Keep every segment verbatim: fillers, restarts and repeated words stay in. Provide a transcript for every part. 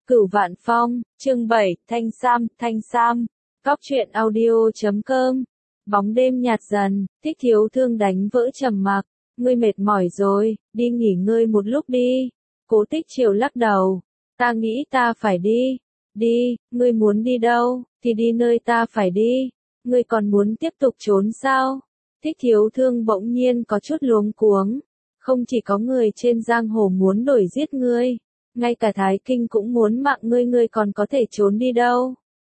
Cửu Vạn Phong, chương bảy, Thanh Sam, Thanh Sam, Cóc truyện audio chấm com. Bóng đêm nhạt dần, Thích Thiếu Thương đánh vỡ trầm mặc, ngươi mệt mỏi rồi, đi nghỉ ngơi một lúc đi. Cố Tích Triều lắc đầu, ta nghĩ ta phải đi. Đi, ngươi muốn đi đâu, thì đi nơi ta phải đi. Ngươi còn muốn tiếp tục trốn sao? Thích Thiếu Thương bỗng nhiên có chút luống cuống. Không chỉ có người trên giang hồ muốn đuổi giết ngươi, ngay cả Thái Kinh cũng muốn mạng ngươi, ngươi còn có thể trốn đi đâu?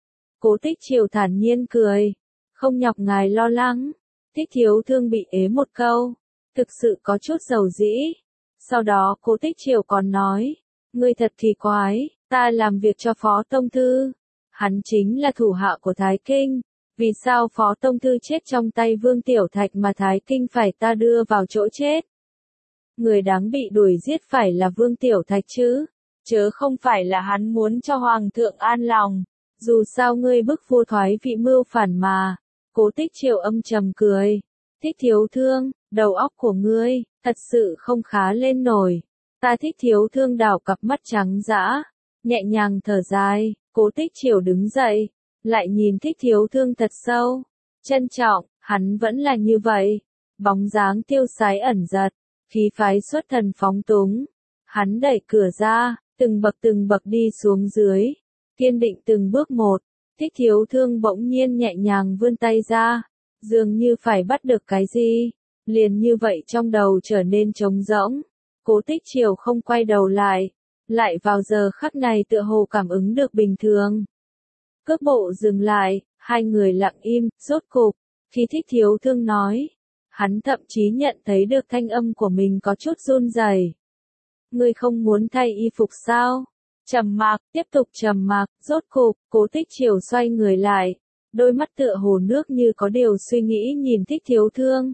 Cố Tích Triều thản nhiên cười, không nhọc ngài lo lắng. Thích Thiếu Thương bị ế một câu, thực sự có chút dầu dĩ. Sau đó Cố Tích Triều còn nói, ngươi thật kỳ quái, ta làm việc cho Phó Tông Thư, hắn chính là thủ hạ của Thái Kinh, vì sao Phó Tông Thư chết trong tay Vương Tiểu Thạch mà Thái Kinh phải ta đưa vào chỗ chết? Người đáng bị đuổi giết phải là Vương Tiểu Thạch chứ, chớ không phải là hắn muốn cho Hoàng thượng an lòng. Dù sao ngươi bức vua thoái vị mưu phản mà. Cố Tích Triều âm trầm cười. Thích Thiếu Thương, đầu óc của ngươi, thật sự không khá lên nổi. Ta Thích Thiếu Thương đảo cặp mắt trắng dã, nhẹ nhàng thở dài. Cố Tích Triều đứng dậy, lại nhìn Thích Thiếu Thương thật sâu, trân trọng, hắn vẫn là như vậy. Bóng dáng tiêu sái ẩn giật, khí phái xuất thần phóng túng. Hắn đẩy cửa ra, từng bậc từng bậc đi xuống dưới, kiên định từng bước một. Thích Thiếu Thương bỗng nhiên nhẹ nhàng vươn tay ra, dường như phải bắt được cái gì, liền như vậy trong đầu trở nên trống rỗng. Cố Tích Triều không quay đầu lại, lại vào giờ khắc này tựa hồ cảm ứng được bình thường. Cước bộ dừng lại, hai người lặng im, rốt cục, khi Thích Thiếu Thương nói, hắn thậm chí nhận thấy được thanh âm của mình có chút run rẩy. Ngươi không muốn thay y phục sao? Trầm mặc, tiếp tục trầm mặc, rốt cục, Cố Tích Triều xoay người lại, đôi mắt tựa hồ nước như có điều suy nghĩ nhìn Thích Thiếu Thương.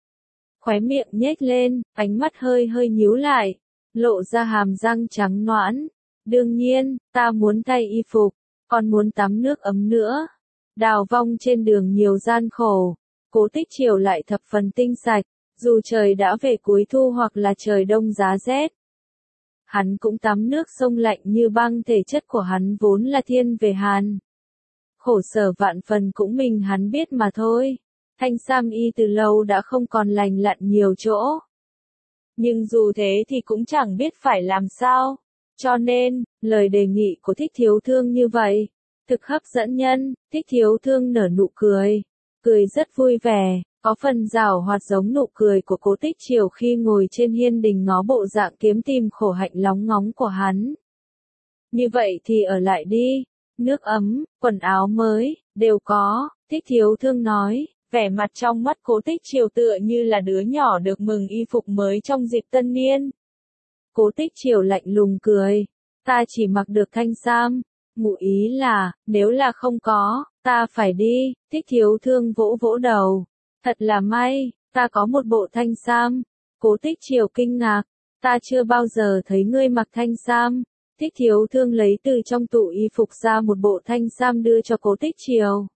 Khóe miệng nhếch lên, ánh mắt hơi hơi nhíu lại, lộ ra hàm răng trắng nõn. Đương nhiên, ta muốn thay y phục, còn muốn tắm nước ấm nữa. Đào vong trên đường nhiều gian khổ, Cố Tích Triều lại thập phần tinh sạch, dù trời đã về cuối thu hoặc là trời đông giá rét. Hắn cũng tắm nước sông lạnh như băng, thể chất của hắn vốn là thiên về hàn. Khổ sở vạn phần cũng mình hắn biết mà thôi. Thanh Sam y từ lâu đã không còn lành lặn nhiều chỗ. Nhưng dù thế thì cũng chẳng biết phải làm sao. Cho nên, lời đề nghị của Thích Thiếu Thương như vậy, thực hấp dẫn nhân. Thích Thiếu Thương nở nụ cười, cười rất vui vẻ. Có phần giảo hoạt giống nụ cười của Cố Tích Triều khi ngồi trên hiên đình ngó bộ dạng kiếm tìm khổ hạnh lóng ngóng của hắn. Như vậy thì ở lại đi, nước ấm, quần áo mới, đều có, Thích Thiếu Thương nói, vẻ mặt trong mắt Cố Tích Triều tựa như là đứa nhỏ được mừng y phục mới trong dịp tân niên. Cố Tích Triều lạnh lùng cười, ta chỉ mặc được thanh sam, ngụ ý là, nếu là không có, ta phải đi. Thích Thiếu Thương vỗ vỗ đầu. Thật là may, ta có một bộ thanh sam. Cố Tích Triều kinh ngạc, ta chưa bao giờ thấy ngươi mặc thanh sam. Thích Thiếu Thương lấy từ trong tủ y phục ra một bộ thanh sam đưa cho Cố Tích Triều.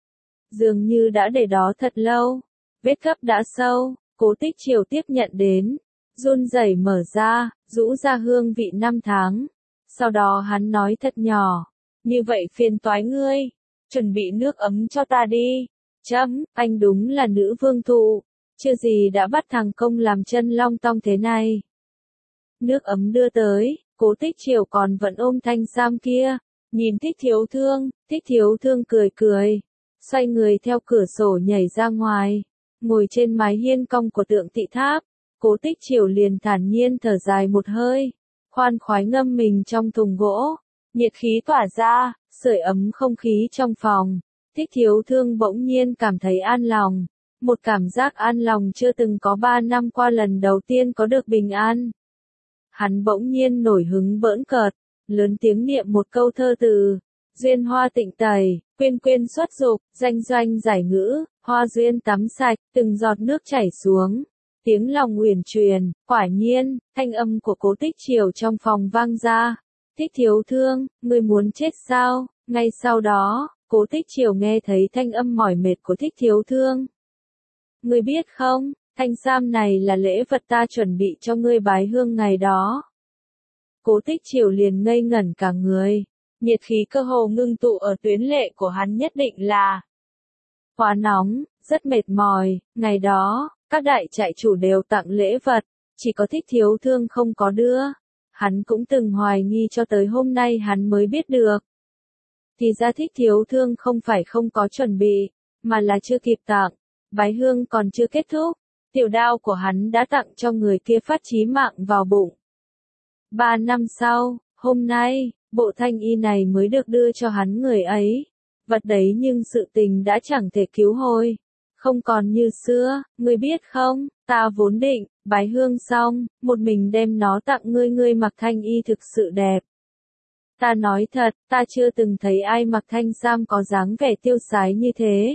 Dường như đã để đó thật lâu, vết gấp đã sâu. Cố Tích Triều tiếp nhận đến, run rẩy mở ra, rũ ra hương vị năm tháng. Sau đó hắn nói thật nhỏ, như vậy phiền toái ngươi, chuẩn bị nước ấm cho ta đi. Chấm, anh đúng là nữ vương thụ, chưa gì đã bắt thằng công làm chân long tong thế này. Nước ấm đưa tới, Cố Tích Triều còn vẫn ôm thanh sam kia, nhìn Thích Thiếu Thương. Thích Thiếu Thương cười cười, xoay người theo cửa sổ nhảy ra ngoài, ngồi trên mái hiên cong của tượng Tị Tháp. Cố Tích Triều liền thản nhiên thở dài một hơi, khoan khoái ngâm mình trong thùng gỗ, nhiệt khí tỏa ra, sưởi ấm không khí trong phòng. Thích Thiếu Thương bỗng nhiên cảm thấy an lòng, một cảm giác an lòng chưa từng có ba năm qua lần đầu tiên có được bình an. Hắn bỗng nhiên nổi hứng bỡn cợt, lớn tiếng niệm một câu thơ từ, duyên hoa tịnh tẩy, quyên quyên xuất dục, danh doanh giải ngữ, hoa duyên tắm sạch, từng giọt nước chảy xuống, tiếng lòng uyển truyền. Quả nhiên, thanh âm của Cố Tích Triều trong phòng vang ra, Thích Thiếu Thương, ngươi muốn chết sao? Ngay sau đó, Cố Tích Triều nghe thấy thanh âm mỏi mệt của Thích Thiếu Thương. Ngươi biết không, thanh sam này là lễ vật ta chuẩn bị cho ngươi bái hương ngày đó. Cố Tích Triều liền ngây ngẩn cả người. Nhiệt khí cơ hồ ngưng tụ ở tuyến lệ của hắn nhất định là quá nóng, rất mệt mỏi. Ngày đó, các đại trại chủ đều tặng lễ vật, chỉ có Thích Thiếu Thương không có đưa. Hắn cũng từng hoài nghi cho tới hôm nay hắn mới biết được. Thì ra Thích Thiếu Thương không phải không có chuẩn bị, mà là chưa kịp tặng. Bái hương còn chưa kết thúc, tiểu đao của hắn đã tặng cho người kia phát chí mạng vào bụng. Ba năm sau, hôm nay, bộ thanh y này mới được đưa cho hắn người ấy. Vật đấy nhưng sự tình đã chẳng thể cứu hồi. Không còn như xưa, ngươi biết không, ta vốn định, bái hương xong, một mình đem nó tặng ngươi. Ngươi mặc thanh y thực sự đẹp. Ta nói thật, ta chưa từng thấy ai mặc thanh sam có dáng vẻ tiêu sái như thế.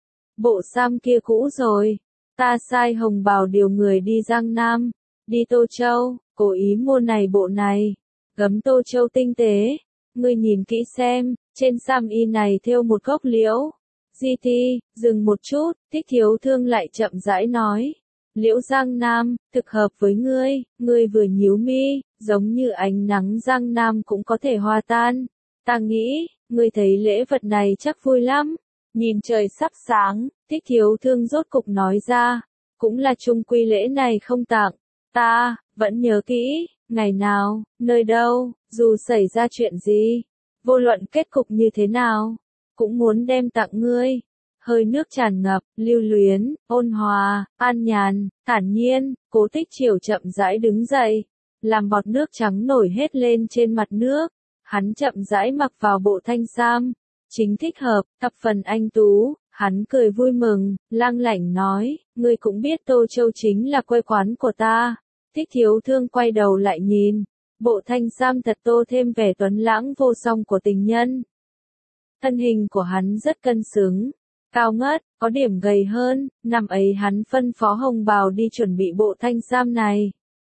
Bộ sam kia cũ rồi, ta sai hồng bào điều người đi Giang Nam, đi Tô Châu, cố ý mua này bộ này, gấm Tô Châu tinh tế. Ngươi nhìn kỹ xem, trên sam y này thêu một gốc liễu. Di Ti, dừng một chút, Thích Thiếu Thương lại chậm rãi nói. Liễu Giang Nam, thực hợp với ngươi, ngươi vừa nhíu mi, giống như ánh nắng Giang Nam cũng có thể hòa tan. Ta nghĩ, ngươi thấy lễ vật này chắc vui lắm. Nhìn trời sắp sáng, Thích Thiếu Thương rốt cục nói ra, cũng là chung quy lễ này không tặng. Ta, vẫn nhớ kỹ, ngày nào, nơi đâu, dù xảy ra chuyện gì, vô luận kết cục như thế nào, cũng muốn đem tặng ngươi. Hơi nước tràn ngập, lưu luyến, ôn hòa, an nhàn, thản nhiên. Cố Tích Triều chậm rãi đứng dậy, làm bọt nước trắng nổi hết lên trên mặt nước. Hắn chậm rãi mặc vào bộ thanh sam, chính thích hợp, thập phần anh tú. Hắn cười vui mừng, lang lảnh nói, ngươi cũng biết Tô Châu chính là quê quán của ta. Thích Thiếu Thương quay đầu lại nhìn, bộ thanh sam thật tô thêm vẻ tuấn lãng vô song của tình nhân. Thân hình của hắn rất cân xứng, cao ngất, có điểm gầy hơn. Năm ấy hắn phân phó hồng bào đi chuẩn bị bộ thanh sam này.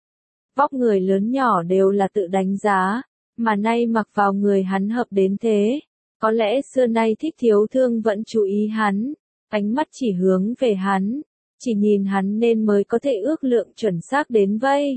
Vóc người lớn nhỏ đều là tự đánh giá, mà nay mặc vào người hắn hợp đến thế. Có lẽ xưa nay Thích Thiếu Thương vẫn chú ý hắn, ánh mắt chỉ hướng về hắn, chỉ nhìn hắn nên mới có thể ước lượng chuẩn xác đến vây.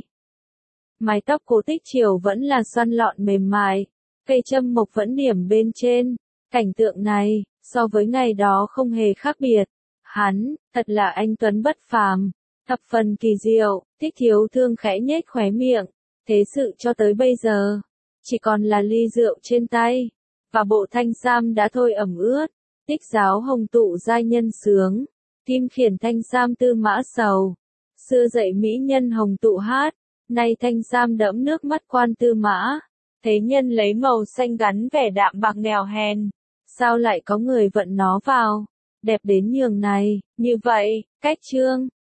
Mái tóc Cố Tích Triều vẫn là xoăn lọn mềm mại, cây châm mộc vẫn điểm bên trên. Cảnh tượng này, so với ngày đó không hề khác biệt. Hắn, thật là anh tuấn bất phàm, thập phần kỳ diệu. Thích Thiếu Thương khẽ nhếch khóe miệng, thế sự cho tới bây giờ, chỉ còn là ly rượu trên tay, và bộ thanh sam đã thôi ẩm ướt. Tích giáo hồng tụ giai nhân sướng, kim khiển thanh sam tư mã sầu. Xưa dậy mỹ nhân hồng tụ hát, nay thanh sam đẫm nước mắt quan tư mã. Thế nhân lấy màu xanh gắn vẻ đạm bạc nghèo hèn, sao lại có người vận nó vào, đẹp đến nhường này. Như vậy, cách chương